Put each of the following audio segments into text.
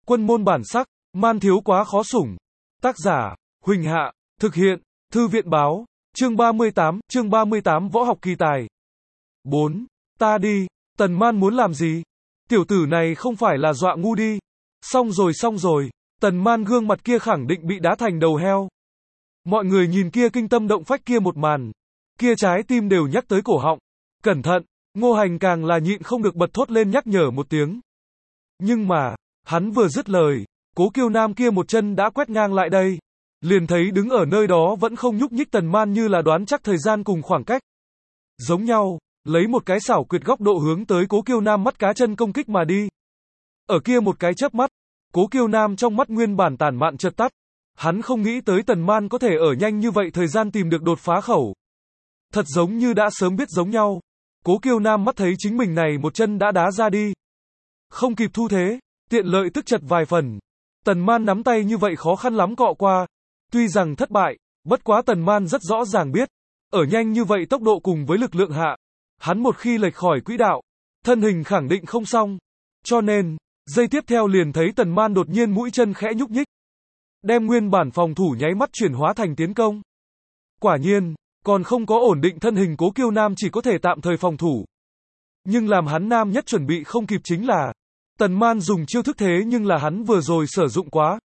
Quân môn bản sắc, man thiếu quá khó sủng. Tác giả, Huỳnh Hạ, thực hiện, Thư viện báo, chương 38 võ học kỳ tài. 4. Ta đi, Tần Man muốn làm gì? Tiểu tử này không phải là dọa ngu đi. Xong rồi, Tần Man gương mặt kia khẳng định bị đá thành đầu heo. Mọi người nhìn kia kinh tâm động phách kia một màn, kia trái tim đều nhắc tới cổ họng. Cẩn thận, Ngô Hành càng là nhịn không được bật thốt lên nhắc nhở một tiếng. Nhưng mà, hắn vừa dứt lời, Cố Kiêu Nam kia một chân đã quét ngang lại đây. Liền thấy đứng ở nơi đó vẫn không nhúc nhích Tần Man như là đoán chắc thời gian cùng khoảng cách. Giống nhau, lấy một cái xảo quyệt góc độ hướng tới Cố Kiêu Nam mắt cá chân công kích mà đi. Ở kia một cái chớp mắt, Cố Kiêu Nam trong mắt nguyên bản tản mạn chợt tắt. Hắn không nghĩ tới Tần Man có thể ở nhanh như vậy thời gian tìm được đột phá khẩu. Thật giống như đã sớm biết giống nhau. Cố Kiêu Nam mắt thấy chính mình này một chân đã đá ra đi. Không kịp thu thế, tiện lợi tức chật vài phần. Tần Man nắm tay như vậy khó khăn lắm cọ qua. Tuy rằng thất bại, bất quá Tần Man rất rõ ràng biết. Ở nhanh như vậy tốc độ cùng với lực lượng hạ, hắn một khi lệch khỏi quỹ đạo, thân hình khẳng định không xong. Cho nên, giây tiếp theo liền thấy Tần Man đột nhiên mũi chân khẽ nhúc nhích. Đem nguyên bản phòng thủ nháy mắt chuyển hóa thành tiến công. Quả nhiên, còn không có ổn định thân hình Cố Kiêu Nam chỉ có thể tạm thời phòng thủ. Nhưng làm hắn nam nhất chuẩn bị không kịp chính là, Tần Man dùng chiêu thức thế nhưng là hắn vừa rồi sử dụng quá.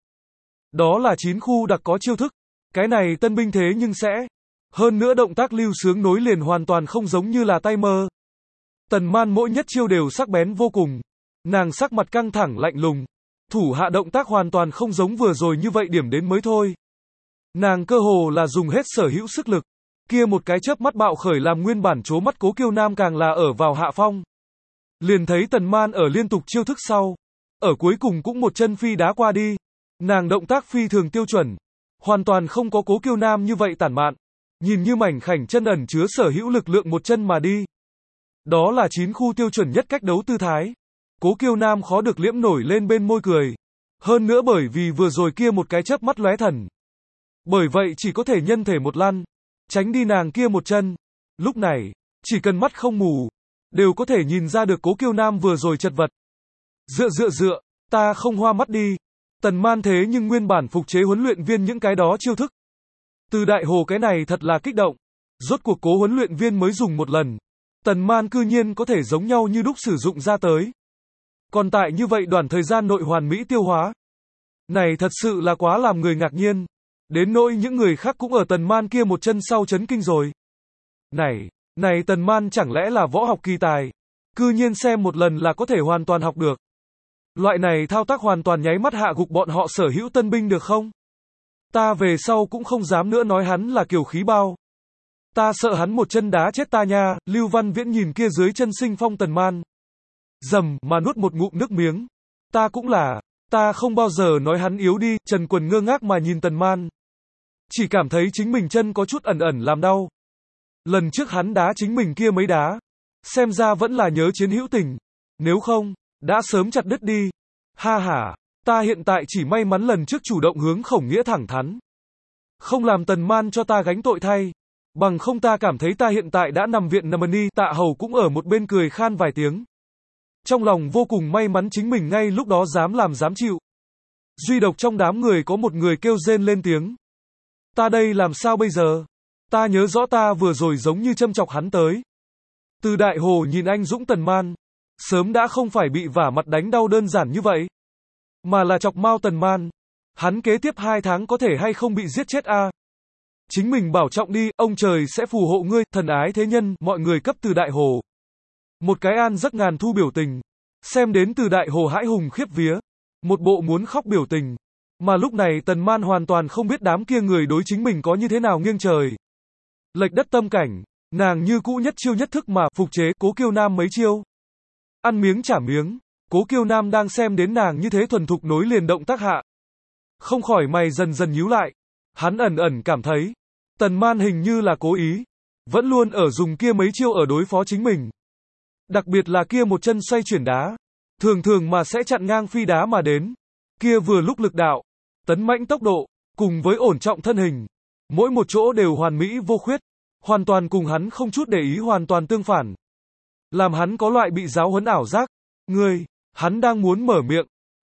Đó là 9 khu đặc có chiêu thức. Cái này tân binh thế nhưng sẽ. Hơn nữa động tác lưu sướng nối liền hoàn toàn không giống như là tay mơ. Tần Man mỗi nhất chiêu đều sắc bén vô cùng. Nàng sắc mặt căng thẳng lạnh lùng. Thủ hạ động tác hoàn toàn không giống vừa rồi như vậy điểm đến mới thôi. Nàng cơ hồ là dùng hết sở hữu sức lực. Kia một cái chớp mắt bạo khởi làm nguyên bản chố mắt Cố Kiêu Nam càng là ở vào hạ phong. Liền thấy Tần Man ở liên tục chiêu thức sau. Ở cuối cùng cũng một chân phi đá qua đi. Nàng động tác phi thường tiêu chuẩn. Hoàn toàn không có Cố Kiêu Nam như vậy tản mạn. Nhìn như mảnh khảnh chân ẩn chứa sở hữu lực lượng một chân mà đi. Đó là 9 khu tiêu chuẩn nhất cách đấu tư thái. Cố Kiêu Nam khó được liễm nổi lên bên môi cười. Hơn nữa bởi vì vừa rồi kia một cái chớp mắt lóe thần. Bởi vậy chỉ có thể nhân thể một lăn. Tránh đi nàng kia một chân. Lúc này, chỉ cần mắt không mù, đều có thể nhìn ra được Cố Kiêu Nam vừa rồi chật vật. Dựa, ta không hoa mắt đi. Tần Man thế nhưng nguyên bản phục chế huấn luyện viên những cái đó chiêu thức. Từ Đại Hồ cái này thật là kích động. Rốt cuộc Cố huấn luyện viên mới dùng một lần. Tần Man cư nhiên có thể giống nhau như đúc sử dụng ra tới. Còn tại như vậy đoạn thời gian nội hoàn mỹ tiêu hóa. Này thật sự là quá làm người ngạc nhiên. Đến nỗi những người khác cũng ở Tần Man kia một chân sau chấn kinh rồi. Này Tần Man chẳng lẽ là võ học kỳ tài. Cư nhiên xem một lần là có thể hoàn toàn học được. Loại này thao tác hoàn toàn nháy mắt hạ gục bọn họ sở hữu tân binh được không? Ta về sau cũng không dám nữa nói hắn là kiều khí bao. Ta sợ hắn một chân đá chết ta nha. Lưu Văn Viễn nhìn kia dưới chân sinh phong Tần Man. Dầm mà nuốt một ngụm nước miếng. Ta không bao giờ nói hắn yếu đi. Trần Quần ngơ ngác mà nhìn Tần Man. Chỉ cảm thấy chính mình chân có chút ẩn làm đau. Lần trước hắn đá chính mình kia mấy đá. Xem ra vẫn là nhớ chiến hữu tình. Nếu không, đã sớm chặt đứt đi. Ha ha, ta hiện tại chỉ may mắn lần trước chủ động hướng Khổng Nghĩa thẳng thắn. Không làm Tần Man cho ta gánh tội thay. Bằng không ta cảm thấy ta hiện tại đã nằm viện nằm đi. Tạ Hầu cũng ở một bên cười khan vài tiếng. Trong lòng vô cùng may mắn chính mình ngay lúc đó dám làm dám chịu. Duy độc trong đám người có một người kêu rên lên tiếng. Ta đây làm sao bây giờ? Ta nhớ rõ ta vừa rồi giống như châm chọc hắn tới. Từ Đại Hồ nhìn anh dũng Tần Man. Sớm đã không phải bị vả mặt đánh đau đơn giản như vậy. Mà là chọc mau Tần Man. Hắn kế tiếp 2 tháng có thể hay không bị giết chết a? Chính mình bảo trọng đi, ông trời sẽ phù hộ ngươi, thần ái thế nhân, mọi người cấp Từ Đại Hồ. Một cái an giấc ngàn thu biểu tình. Xem đến Từ Đại Hồ hãi hùng khiếp vía. Một bộ muốn khóc biểu tình. Mà lúc này Tần Man hoàn toàn không biết đám kia người đối chính mình có như thế nào nghiêng trời. Lệch đất tâm cảnh. Nàng như cũ nhất chiêu nhất thức mà phục chế Cố Kiêu Nam mấy chiêu. Ăn miếng trả miếng. Cố Kiêu Nam đang xem đến nàng như thế thuần thục nối liền động tác hạ. Không khỏi mày dần dần nhíu lại. Hắn ẩn cảm thấy. Tần Man hình như là cố ý. Vẫn luôn ở dùng kia mấy chiêu ở đối phó chính mình. Đặc biệt là kia một chân xoay chuyển đá. Thường mà sẽ chặn ngang phi đá mà đến. Kia vừa lúc lực đạo. Tấn mãnh tốc độ. Cùng với ổn trọng thân hình. Mỗi một chỗ đều hoàn mỹ vô khuyết. Hoàn toàn cùng hắn không chút để ý hoàn toàn tương phản. Làm hắn có loại bị giáo huấn ảo giác. Hắn đang muốn mở miệng.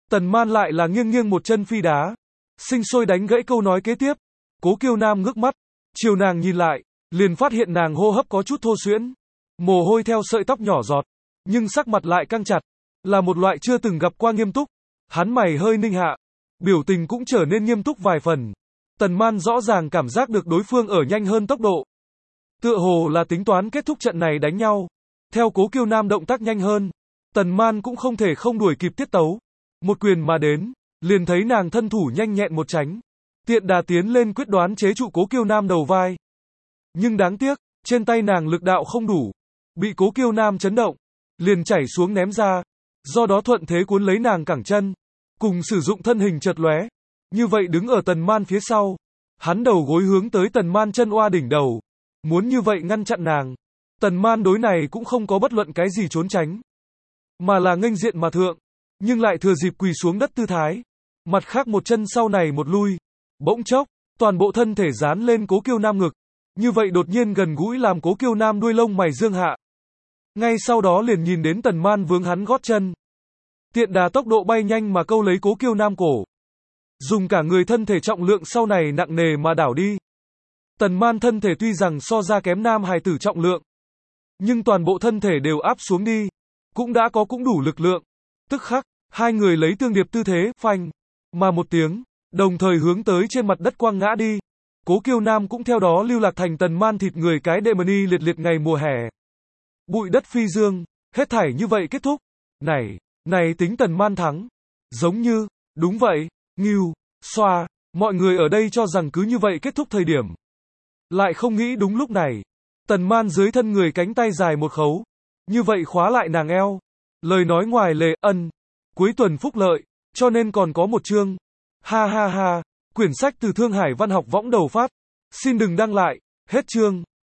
Tần Man lại là nghiêng nghiêng một chân phi đá. Sinh sôi đánh gãy câu nói kế tiếp. Cố Kiêu Nam ngước mắt, chiều nàng nhìn lại, liền phát hiện nàng hô hấp có chút thô suyễn. Mồ hôi theo sợi tóc nhỏ giọt, nhưng sắc mặt lại căng chặt, là một loại chưa từng gặp qua nghiêm túc. Hắn mày hơi ninh hạ, biểu tình cũng trở nên nghiêm túc vài phần. Tần Man rõ ràng cảm giác được đối phương ở nhanh hơn tốc độ. Tựa hồ là tính toán kết thúc trận này đánh nhau. Theo Cố Kiêu Nam động tác nhanh hơn, Tần Man cũng không thể không đuổi kịp tiết tấu. Một quyền mà đến, liền thấy nàng thân thủ nhanh nhẹn một tránh. Tiện đà tiến lên quyết đoán chế trụ Cố Kiêu Nam đầu vai. Nhưng đáng tiếc, trên tay nàng lực đạo không đủ. Bị Cố Kiêu Nam chấn động, liền chảy xuống ném ra. Do đó thuận thế cuốn lấy nàng cẳng chân, cùng sử dụng thân hình chật lóe. Như vậy đứng ở Tần Man phía sau, hắn đầu gối hướng tới Tần Man chân oa đỉnh đầu. Muốn như vậy ngăn chặn nàng. Tần Man đối này cũng không có bất luận cái gì trốn tránh, mà là nghênh diện mà thượng, nhưng lại thừa dịp quỳ xuống đất tư thái. Mặt khác một chân sau này một lui, bỗng chốc, toàn bộ thân thể dán lên Cố Kiêu Nam ngực. Như vậy đột nhiên gần gũi làm Cố Kiêu Nam đuôi lông mày dương hạ. Ngay sau đó liền nhìn đến Tần Man vướng hắn gót chân. Tiện đà tốc độ bay nhanh mà câu lấy Cố Kiêu Nam cổ. Dùng cả người thân thể trọng lượng sau này nặng nề mà đảo đi. Tần Man thân thể tuy rằng so ra kém nam hài tử trọng lượng, nhưng toàn bộ thân thể đều áp xuống đi. Cũng đủ lực lượng. Tức khắc, hai người lấy tương điệp tư thế, phanh, mà một tiếng, đồng thời hướng tới trên mặt đất quăng ngã đi. Cố Kiêu Nam cũng theo đó lưu lạc thành Tần Man thịt người cái đệ mani liệt liệt ngày mùa hè. Bụi đất phi dương, hết thảy như vậy kết thúc. Này tính Tần Man thắng. Giống như, đúng vậy, ngưu, xoa, mọi người ở đây cho rằng cứ như vậy kết thúc thời điểm. Lại không nghĩ đúng lúc này, Tần Man dưới thân người cánh tay dài một khấu. Như vậy khóa lại nàng eo. Lời nói ngoài lề, cuối tuần phúc lợi, cho nên còn có một chương. Ha ha ha, quyển sách từ Thương Hải Văn học võng đầu phát. Xin đừng đăng lại, hết chương.